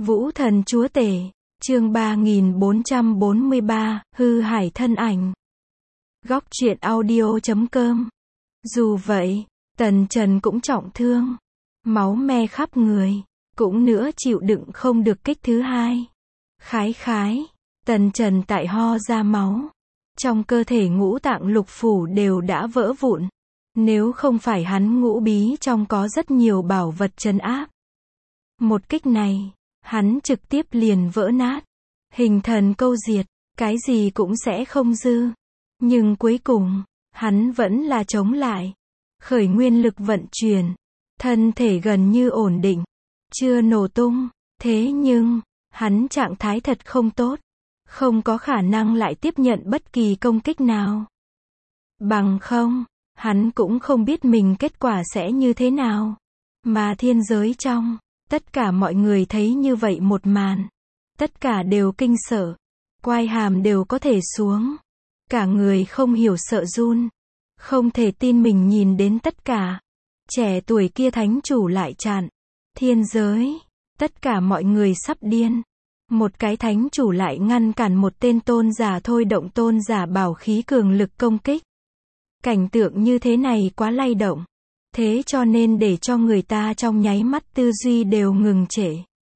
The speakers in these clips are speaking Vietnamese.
Vũ thần chúa tể, chương 3443, hư hải thân ảnh. Góc truyện audio.com. Dù vậy, Tần Trần cũng trọng thương, máu me khắp người, cũng nữa chịu đựng không được kích thứ hai. Khái, Tần Trần tại ho ra máu. Trong cơ thể ngũ tạng lục phủ đều đã vỡ vụn. Nếu không phải hắn ngũ bí trong có rất nhiều bảo vật trấn áp. Một kích này, hắn trực tiếp liền vỡ nát. Hình thần câu diệt, cái gì cũng sẽ không dư. Nhưng cuối cùng, hắn vẫn là chống lại. Khởi nguyên lực vận chuyển. Thân thể gần như ổn định. Chưa nổ tung. Thế nhưng, hắn trạng thái thật không tốt. Không có khả năng lại tiếp nhận bất kỳ công kích nào. Bằng không, hắn cũng không biết mình kết quả sẽ như thế nào. Mà thiên giới trong, tất cả mọi người thấy như vậy một màn. Tất cả đều kinh sợ. Quai hàm đều có thể xuống. Cả người không hiểu sợ run. Không thể tin mình nhìn đến tất cả. Trẻ tuổi kia thánh chủ lại chặn. Thiên giới. Tất cả mọi người sắp điên. Một cái thánh chủ lại ngăn cản một tên tôn giả thôi động tôn giả bảo khí cường lực công kích. Cảnh tượng như thế này quá lay động. Thế cho nên để cho người ta trong nháy mắt tư duy đều ngừng trệ.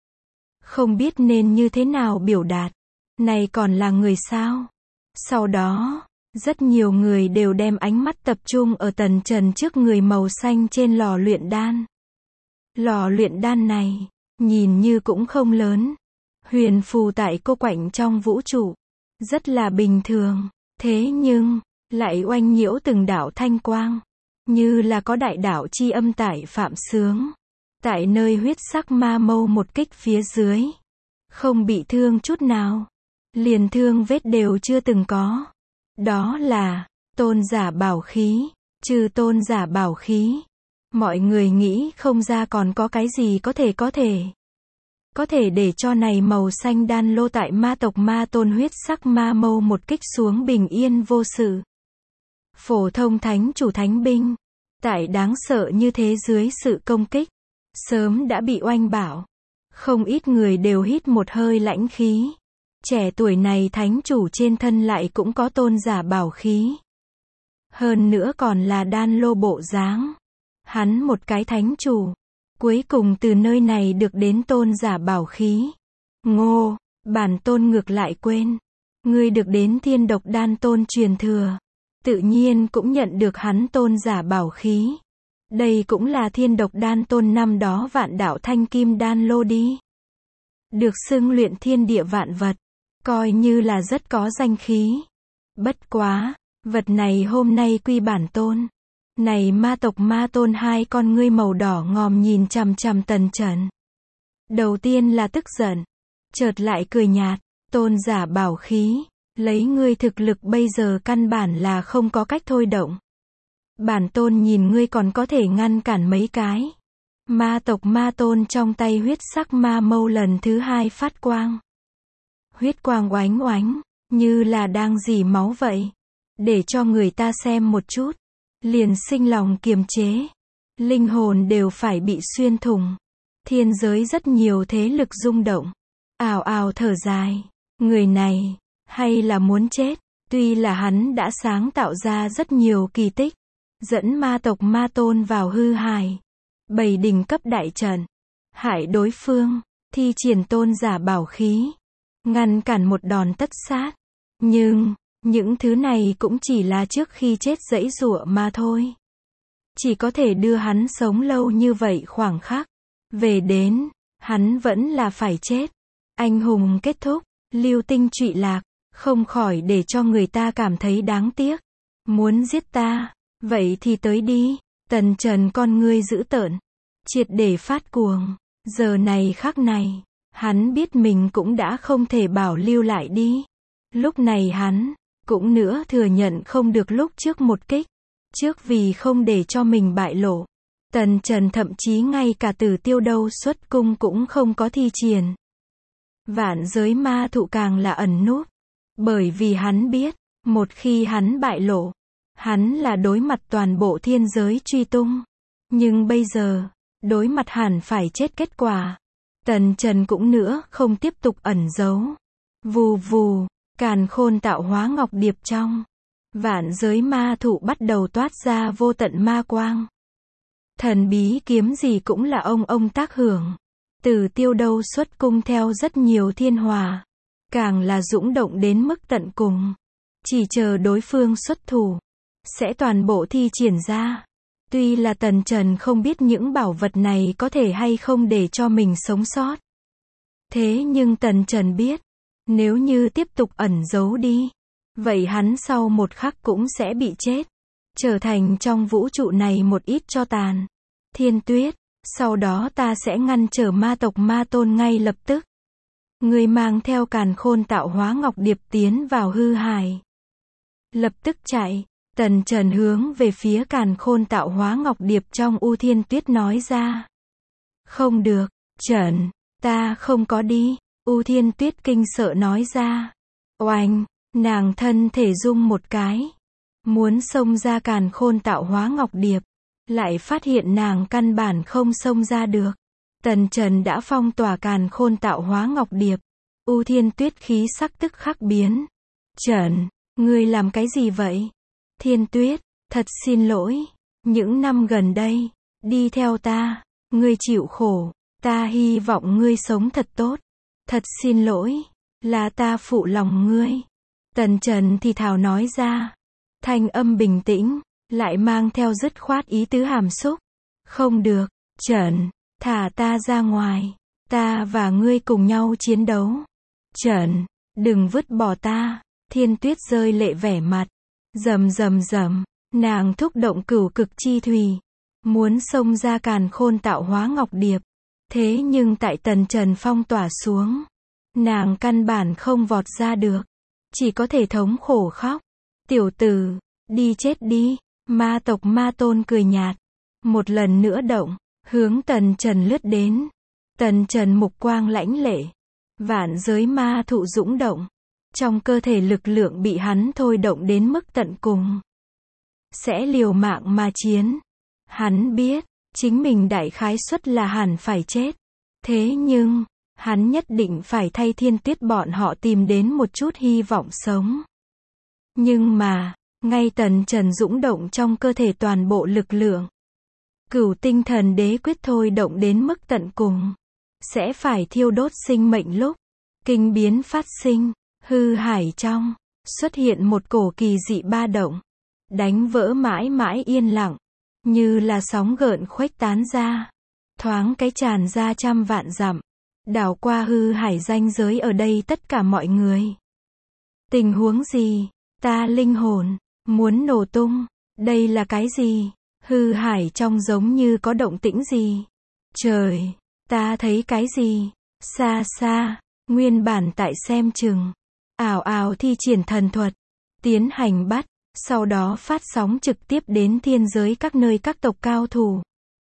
Không biết nên như thế nào biểu đạt. Này còn là người sao? Sau đó, rất nhiều người đều đem ánh mắt tập trung ở Tần Trần trước người màu xanh trên lò luyện đan. Lò luyện đan này, nhìn như cũng không lớn. Huyền phù tại cô quạnh trong vũ trụ. Rất là bình thường. Thế nhưng, lại oanh nhiễu từng đạo thanh quang. Như là có đại đạo chi âm tại phạm sướng. Tại nơi huyết sắc ma mâu một kích phía dưới. Không bị thương chút nào. Liền thương vết đều chưa từng có. Đó là, tôn giả bảo khí. Trừ tôn giả bảo khí. Mọi người nghĩ không ra còn có cái gì có thể để cho này màu xanh đan lô tại ma tộc ma tôn huyết sắc ma mâu một kích xuống bình yên vô sự. Phổ thông thánh chủ thánh binh. Tại đáng sợ như thế dưới sự công kích. Sớm đã bị oanh bảo. Không ít người đều hít một hơi lãnh khí. Trẻ tuổi này thánh chủ trên thân lại cũng có tôn giả bảo khí. Hơn nữa còn là đan lô bộ dáng. Hắn một cái thánh chủ. Cuối cùng từ nơi này được đến tôn giả bảo khí. Ngô, bản tôn ngược lại quên. Ngươi được đến thiên độc đan tôn truyền thừa. Tự nhiên cũng nhận được hắn tôn giả bảo khí. Đây cũng là thiên độc đan tôn năm đó vạn đạo thanh kim đan lô đi. Được xưng luyện thiên địa vạn vật. Coi như là rất có danh khí. Bất quá, vật này hôm nay quy bản tôn. Này ma tộc ma tôn hai con ngươi màu đỏ ngòm nhìn chằm chằm Tần Trần. Đầu tiên là tức giận. Chợt lại cười nhạt. Tôn giả bảo khí. Lấy ngươi thực lực bây giờ căn bản là không có cách thôi động. Bản tôn nhìn ngươi còn có thể ngăn cản mấy cái. Ma tộc ma tôn trong tay huyết sắc ma mâu lần thứ hai phát quang. Huyết quang oánh oánh. Như là đang rỉ máu vậy. Để cho người ta xem một chút. Liền sinh lòng kiềm chế. Linh hồn đều phải bị xuyên thủng. Thiên giới rất nhiều thế lực rung động. Ào ào thở dài. Người này, hay là muốn chết. Tuy là hắn đã sáng tạo ra rất nhiều kỳ tích. Dẫn ma tộc ma tôn vào hư hài. Bày đỉnh cấp đại trận. Hại đối phương. Thi triển tôn giả bảo khí. Ngăn cản một đòn tất sát. Nhưng, những thứ này cũng chỉ là trước khi chết giãy giụa mà thôi. Chỉ có thể đưa hắn sống lâu như vậy khoảng khắc. Về đến, hắn vẫn là phải chết. Anh hùng kết thúc, lưu tinh trụy lạc, không khỏi để cho người ta cảm thấy đáng tiếc. Muốn giết ta, vậy thì tới đi. Tần Trần con ngươi dữ tợn, triệt để phát cuồng. Giờ này khắc này, hắn biết mình cũng đã không thể bảo lưu lại đi. Lúc này hắn cũng nữa thừa nhận không được lúc trước một kích. Trước vì không để cho mình bại lộ. Tần Trần thậm chí ngay cả Tử Tiêu Đâu xuất cung cũng không có thi triển. Vạn giới ma thụ càng là ẩn núp. Bởi vì hắn biết, một khi hắn bại lộ, hắn là đối mặt toàn bộ thiên giới truy tung. Nhưng bây giờ, đối mặt hẳn phải chết kết quả. Tần Trần cũng nữa không tiếp tục ẩn giấu. Vù vù, càn khôn tạo hóa ngọc điệp trong vạn giới ma thụ bắt đầu toát ra vô tận ma quang. Thần bí kiếm gì cũng là ông tác hưởng. Từ Tiêu Đâu xuất cung theo rất nhiều thiên hòa, càng là dũng động đến mức tận cùng. Chỉ chờ đối phương xuất thủ, sẽ toàn bộ thi triển ra. Tuy là Tần Trần không biết những bảo vật này có thể hay không để cho mình sống sót. Thế nhưng Tần Trần biết, nếu như tiếp tục ẩn giấu đi, vậy hắn sau một khắc cũng sẽ bị chết, trở thành trong vũ trụ này một ít tro tàn. Thiên Tuyết, sau đó ta sẽ ngăn trở ma tộc Ma Tôn ngay lập tức. Người mang theo càn khôn tạo hóa ngọc điệp tiến vào hư hải. Lập tức chạy, Tần Trần hướng về phía càn khôn tạo hóa ngọc điệp trong U Thiên Tuyết nói ra. Không được, Trần, ta không có đi. U Thiên Tuyết kinh sợ nói ra. Oanh, nàng thân thể rung một cái, muốn xông ra càn khôn tạo hóa ngọc điệp, lại phát hiện nàng căn bản không xông ra được. Tần Trần đã phong tỏa càn khôn tạo hóa ngọc điệp. U Thiên Tuyết khí sắc tức khắc biến. Trần, ngươi làm cái gì vậy? Thiên Tuyết, thật xin lỗi, những năm gần đây, đi theo ta, ngươi chịu khổ, ta hy vọng ngươi sống thật tốt. Thật xin lỗi, là ta phụ lòng ngươi. Tần Trần thì thào nói ra, thanh âm bình tĩnh, lại mang theo dứt khoát ý tứ hàm xúc. Không được, Trần, thả ta ra ngoài, ta và ngươi cùng nhau chiến đấu. Trần, đừng vứt bỏ ta. Thiên Tuyết rơi lệ vẻ mặt, rầm rầm rầm, nàng thúc động cửu cực chi thủy, muốn xông ra càn khôn tạo hóa ngọc điệp. Thế nhưng tại Tần Trần phong tỏa xuống, nàng căn bản không vọt ra được, chỉ có thể thống khổ khóc. Tiểu tử, đi chết đi. Ma tộc Ma Tôn cười nhạt, một lần nữa động, hướng Tần Trần lướt đến. Tần Trần mục quang lãnh lệ, vạn giới ma thụ dũng động, trong cơ thể lực lượng bị hắn thôi động đến mức tận cùng. Sẽ liều mạng mà chiến. Hắn biết, chính mình đại khái suất là hẳn phải chết. Thế nhưng, hắn nhất định phải thay Thiên Tuyết bọn họ tìm đến một chút hy vọng sống. Nhưng mà, ngay Tần Trần dũng động trong cơ thể toàn bộ lực lượng, Cửu Tinh Thần Đế quyết thôi động đến mức tận cùng, sẽ phải thiêu đốt sinh mệnh lúc kinh biến phát sinh, hư hải trong xuất hiện một cổ kỳ dị ba động, đánh vỡ mãi mãi yên lặng, như là sóng gợn khuếch tán ra, thoáng cái tràn ra trăm vạn dặm, đảo qua hư hải ranh giới ở đây tất cả mọi người. Tình huống gì? Ta linh hồn muốn nổ tung. Đây là cái gì? Hư hải trong giống như có động tĩnh gì? Trời, ta thấy cái gì? Xa xa, nguyên bản tại xem chừng, ảo ảo thi triển thần thuật, tiến hành bắt, sau đó phát sóng trực tiếp đến thiên giới các nơi các tộc cao thủ.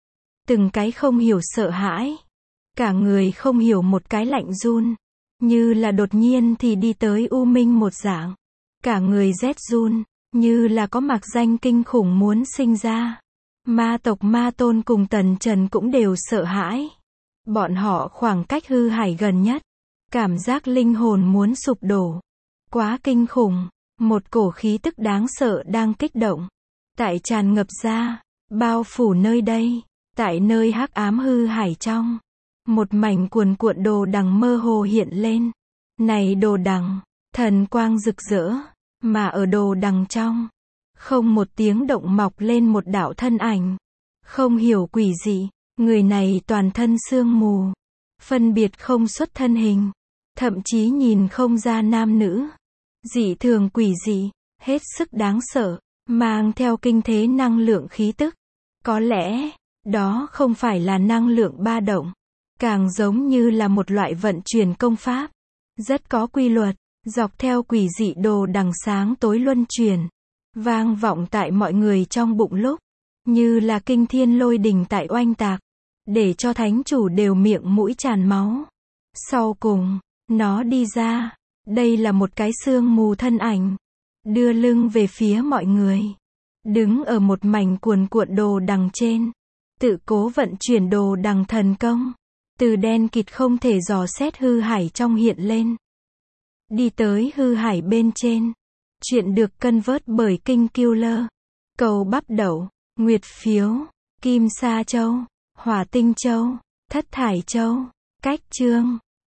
Từng cái không hiểu sợ hãi, cả người không hiểu một cái lạnh run, như là đột nhiên thì đi tới u minh một dạng, cả người rét run, như là có mạc danh kinh khủng muốn sinh ra. Ma tộc Ma Tôn cùng Tần Trần cũng đều sợ hãi. Bọn họ khoảng cách hư hải gần nhất, cảm giác linh hồn muốn sụp đổ. Quá kinh khủng, một cổ khí tức đáng sợ đang kích động, tại tràn ngập ra, bao phủ nơi đây, tại nơi hắc ám hư hải trong. Một mảnh cuồn cuộn đồ đằng mơ hồ hiện lên. Này đồ đằng, thần quang rực rỡ, mà ở đồ đằng trong, không một tiếng động mọc lên một đạo thân ảnh. Không hiểu quỷ dị, người này toàn thân sương mù, phân biệt không xuất thân hình, thậm chí nhìn không ra nam nữ. Dị thường quỷ dị, hết sức đáng sợ, mang theo kinh thế năng lượng khí tức. Có lẽ, đó không phải là năng lượng ba động, càng giống như là một loại vận chuyển công pháp, rất có quy luật, dọc theo quỷ dị đồ đằng sáng tối luân chuyển, vang vọng tại mọi người trong bụng lúc, như là kinh thiên lôi đình tại oanh tạc, để cho thánh chủ đều miệng mũi tràn máu. Sau cùng, nó đi ra, đây là một cái sương mù thân ảnh, đưa lưng về phía mọi người, đứng ở một mảnh cuồn cuộn đồ đằng trên, tự cố vận chuyển đồ đằng thần công. Từ đen kịt không thể dò xét hư hải trong hiện lên. Đi tới hư hải bên trên. Chuyện được cân vớt bởi Kinh Killer. Cầu bắp đậu, nguyệt phiếu, kim sa châu, hỏa tinh châu, thất thải châu. Cách chương